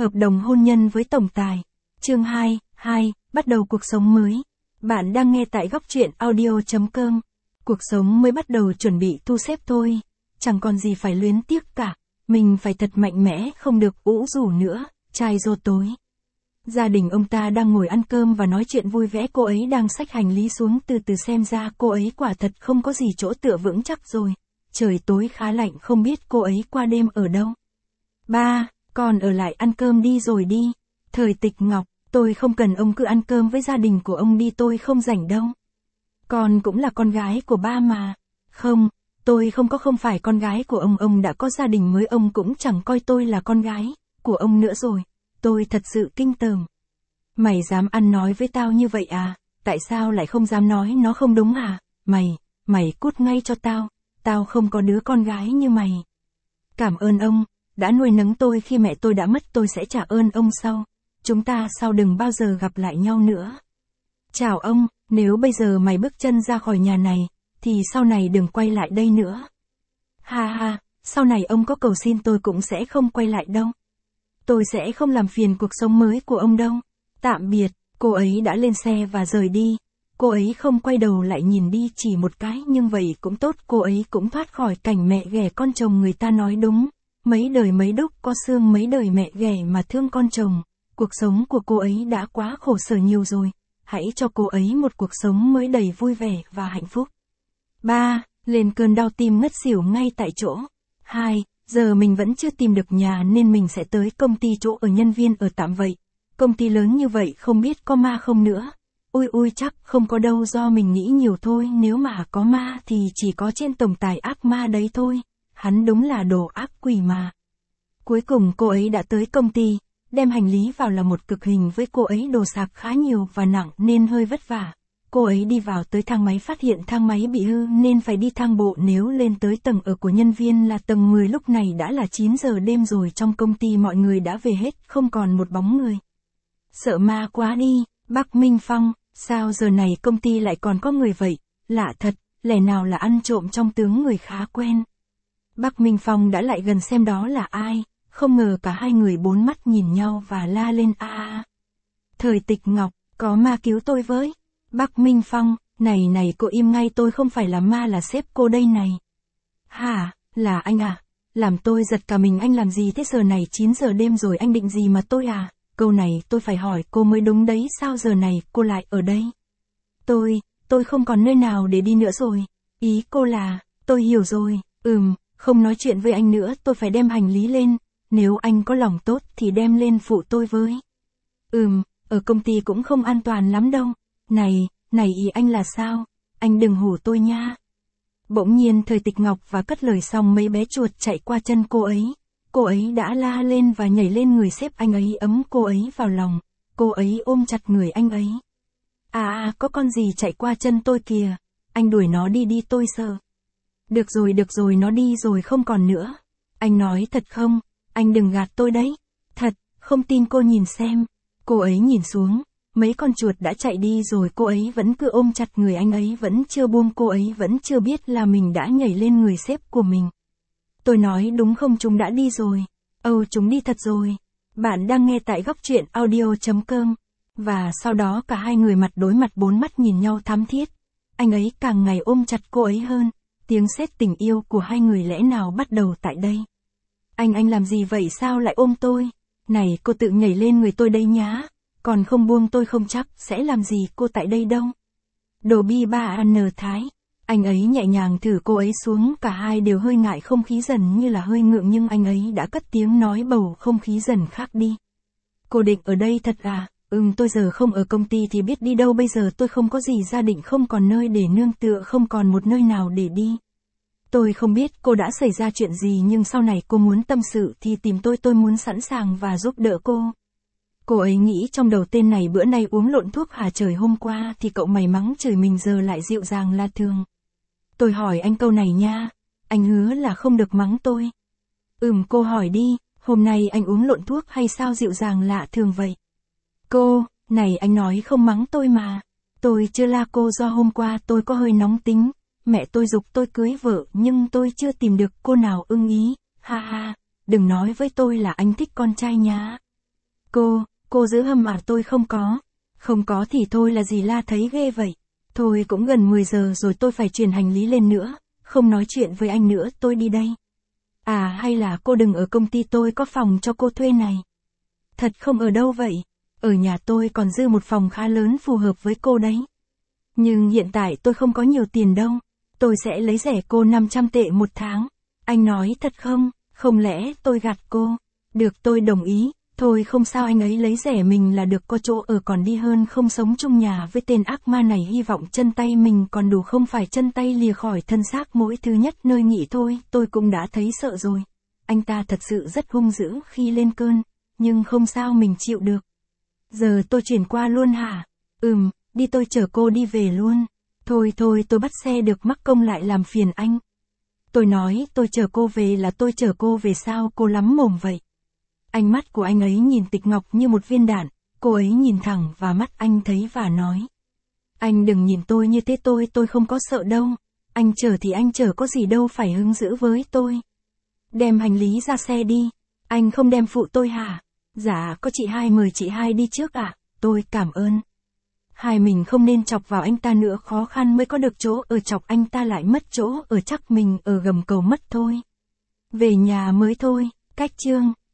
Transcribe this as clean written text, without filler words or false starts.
Hợp đồng hôn nhân với tổng tài. Chương 2, bắt đầu cuộc sống mới. Bạn đang nghe tại góc truyện audio.com. Cuộc sống mới bắt đầu chuẩn bị thu xếp thôi. Chẳng còn gì phải luyến tiếc cả. Mình phải thật mạnh mẽ, không được ủ rũ nữa. Trai rô tối. Gia đình ông ta đang ngồi ăn cơm và nói chuyện vui vẻ. Cô ấy đang xách hành lý xuống, từ từ xem ra cô ấy quả thật không có gì chỗ tựa vững chắc rồi. Trời tối khá lạnh, không biết cô ấy qua đêm ở đâu. Ba, con ở lại ăn cơm đi rồi đi. Thời Tịch Ngọc, tôi không cần ông cứ ăn cơm với gia đình của ông đi, tôi không rảnh đâu. Con cũng là con gái của ba mà. Không, tôi không phải con gái của ông đã có gia đình mới, ông cũng chẳng coi tôi là con gái của ông nữa rồi. Tôi thật sự kinh tởm. Mày dám ăn nói với tao như vậy à? Tại sao lại không dám nói nó không đúng à? Mày cút ngay cho tao. Tao không có đứa con gái như mày. Cảm ơn ông, đã nuôi nấng tôi khi mẹ tôi đã mất, tôi sẽ trả ơn ông sau. Chúng ta sau đừng bao giờ gặp lại nhau nữa. Chào ông, nếu bây giờ mày bước chân ra khỏi nhà này, thì sau này đừng quay lại đây nữa. Ha, sau này ông có cầu xin tôi cũng sẽ không quay lại đâu. Tôi sẽ không làm phiền cuộc sống mới của ông đâu. Tạm biệt, cô ấy đã lên xe và rời đi. Cô ấy không quay đầu lại nhìn đi chỉ một cái, nhưng vậy cũng tốt, cô ấy cũng thoát khỏi cảnh mẹ ghẻ con chồng. Người ta nói đúng, mấy đời mấy đúc có xương, mấy đời mẹ ghẻ mà thương con chồng. Cuộc sống của cô ấy đã quá khổ sở nhiều rồi. Hãy cho cô ấy một cuộc sống mới đầy vui vẻ và hạnh phúc. 3. Lên cơn đau tim ngất xỉu ngay tại chỗ. 2. Giờ mình vẫn chưa tìm được nhà nên mình sẽ tới công ty chỗ ở nhân viên ở tạm vậy. Công ty lớn như vậy không biết có ma không nữa. Ui chắc không có đâu, do mình nghĩ nhiều thôi, nếu mà có ma thì chỉ có trên tổng tài ác ma đấy thôi. Hắn đúng là đồ ác quỷ mà. Cuối cùng cô ấy đã tới công ty, đem hành lý vào là một cực hình với cô ấy, đồ sạc khá nhiều và nặng nên hơi vất vả. Cô ấy đi vào tới thang máy, phát hiện thang máy bị hư nên phải đi thang bộ. Nếu lên tới tầng ở của nhân viên là tầng 10, lúc này đã là 9 giờ đêm rồi, trong công ty mọi người đã về hết, không còn một bóng người. Sợ ma quá đi, Bắc Minh Phong, sao giờ này công ty lại còn có người vậy? Lạ thật, lẽ nào là ăn trộm trong tướng người khá quen. Bắc Minh Phong đã lại gần xem đó là ai, không ngờ cả hai người bốn mắt nhìn nhau và la lên a. Thời Tịch Ngọc, có ma cứu tôi với. Bắc Minh Phong, này cô im ngay, tôi không phải là ma, là sếp cô đây này. Hả, là anh à? Làm tôi giật cả mình, anh làm gì thế, giờ này 9 giờ đêm rồi, anh định gì mà tôi à? Câu này tôi phải hỏi cô mới đúng đấy, sao giờ này cô lại ở đây? Tôi không còn nơi nào để đi nữa rồi. Ý cô là, tôi hiểu rồi, không nói chuyện với anh nữa, tôi phải đem hành lý lên. Nếu anh có lòng tốt thì đem lên phụ tôi với. Ở công ty cũng không an toàn lắm đâu. Này ý anh là sao? Anh đừng hù tôi nha. Bỗng nhiên Thời Tịch Ngọc và cất lời xong, mấy bé chuột chạy qua chân cô ấy. Cô ấy đã la lên và nhảy lên người sếp anh ấy, ấm cô ấy vào lòng. Cô ấy ôm chặt người anh ấy. Có con gì chạy qua chân tôi kìa. Anh đuổi nó đi, tôi sợ. Được rồi, nó đi rồi không còn nữa. Anh nói thật không? Anh đừng gạt tôi đấy. Thật, không tin cô nhìn xem. Cô ấy nhìn xuống, mấy con chuột đã chạy đi rồi, cô ấy vẫn cứ ôm chặt người anh ấy, vẫn chưa buông. Cô ấy vẫn chưa biết là mình đã nhảy lên người sếp của mình. Tôi nói đúng không, chúng đã đi rồi. Chúng đi thật rồi. Bạn đang nghe tại góc truyện audio.com. Và sau đó cả hai người mặt đối mặt, bốn mắt nhìn nhau thắm thiết. Anh ấy càng ngày ôm chặt cô ấy hơn. Tiếng sét tình yêu của hai người lẽ nào bắt đầu tại đây. Anh làm gì vậy, sao lại ôm tôi? Này cô tự nhảy lên người tôi đây nhá. Còn không buông tôi không chắc sẽ làm gì cô tại đây đâu. Đồ bi ba ăn thái. Anh ấy nhẹ nhàng thử cô ấy xuống, cả hai đều hơi ngại, không khí dần như là hơi ngượng, nhưng anh ấy đã cất tiếng nói, bầu không khí dần khác đi. Cô định ở đây thật à? Tôi giờ không ở công ty thì biết đi đâu bây giờ, tôi không có gì gia đình, không còn nơi để nương tựa, không còn một nơi nào để đi. Tôi không biết cô đã xảy ra chuyện gì, nhưng sau này cô muốn tâm sự thì tìm tôi muốn sẵn sàng và giúp đỡ cô. Cô ấy nghĩ trong đầu, tên này bữa nay uống lộn thuốc hả trời, hôm qua thì cậu mày mắng chửi mình, giờ lại dịu dàng là thường. Tôi hỏi anh câu này nha, anh hứa là không được mắng tôi. Cô hỏi đi, hôm nay anh uống lộn thuốc hay sao dịu dàng lạ thường vậy? Cô, này anh nói không mắng tôi mà. Tôi chưa la cô, do hôm qua tôi có hơi nóng tính. Mẹ tôi giục tôi cưới vợ nhưng tôi chưa tìm được cô nào ưng ý. Ha, đừng nói với tôi là anh thích con trai nhá. Cô giữ hâm à? Tôi không có. Không có thì thôi là gì la, thấy ghê vậy. Thôi cũng gần 10 giờ rồi, tôi phải chuyển hành lý lên nữa. Không nói chuyện với anh nữa, tôi đi đây. À hay là cô đừng ở công ty, tôi có phòng cho cô thuê này. Thật không? Ở đâu vậy? Ở nhà tôi còn dư một phòng khá lớn phù hợp với cô đấy. Nhưng hiện tại tôi không có nhiều tiền đâu. Tôi sẽ lấy rẻ cô 500 tệ một tháng. Anh nói thật không? Không lẽ tôi gạt cô? Được, tôi đồng ý. Thôi không sao, anh ấy lấy rẻ mình là được, có chỗ ở còn đi hơn không sống chung nhà với tên ác ma này. Hy vọng chân tay mình còn đủ, không phải chân tay lìa khỏi thân xác mỗi thứ nhất nơi nghỉ thôi. Tôi cũng đã thấy sợ rồi. Anh ta thật sự rất hung dữ khi lên cơn. Nhưng không sao, mình chịu được. Giờ tôi chuyển qua luôn hả? Đi, tôi chở cô đi về luôn. Thôi tôi bắt xe được, mắc công lại làm phiền anh. Tôi nói tôi chở cô về là tôi chở cô về, sao cô lắm mồm vậy? Ánh mắt của anh ấy nhìn Tịch Ngọc như một viên đạn, cô ấy nhìn thẳng vào mắt anh thấy và nói. Anh đừng nhìn tôi như thế, tôi không có sợ đâu. Anh chở thì anh chở, có gì đâu phải hứng dữ với tôi. Đem hành lý ra xe đi. Anh không đem phụ tôi hả? Dạ, có chị hai, mời chị hai đi trước ạ. Tôi cảm ơn. Hai mình không nên chọc vào anh ta nữa, khó khăn mới có được chỗ ở, chọc anh ta lại mất chỗ ở, chắc mình ở gầm cầu mất thôi. Về nhà mới thôi. Cách chương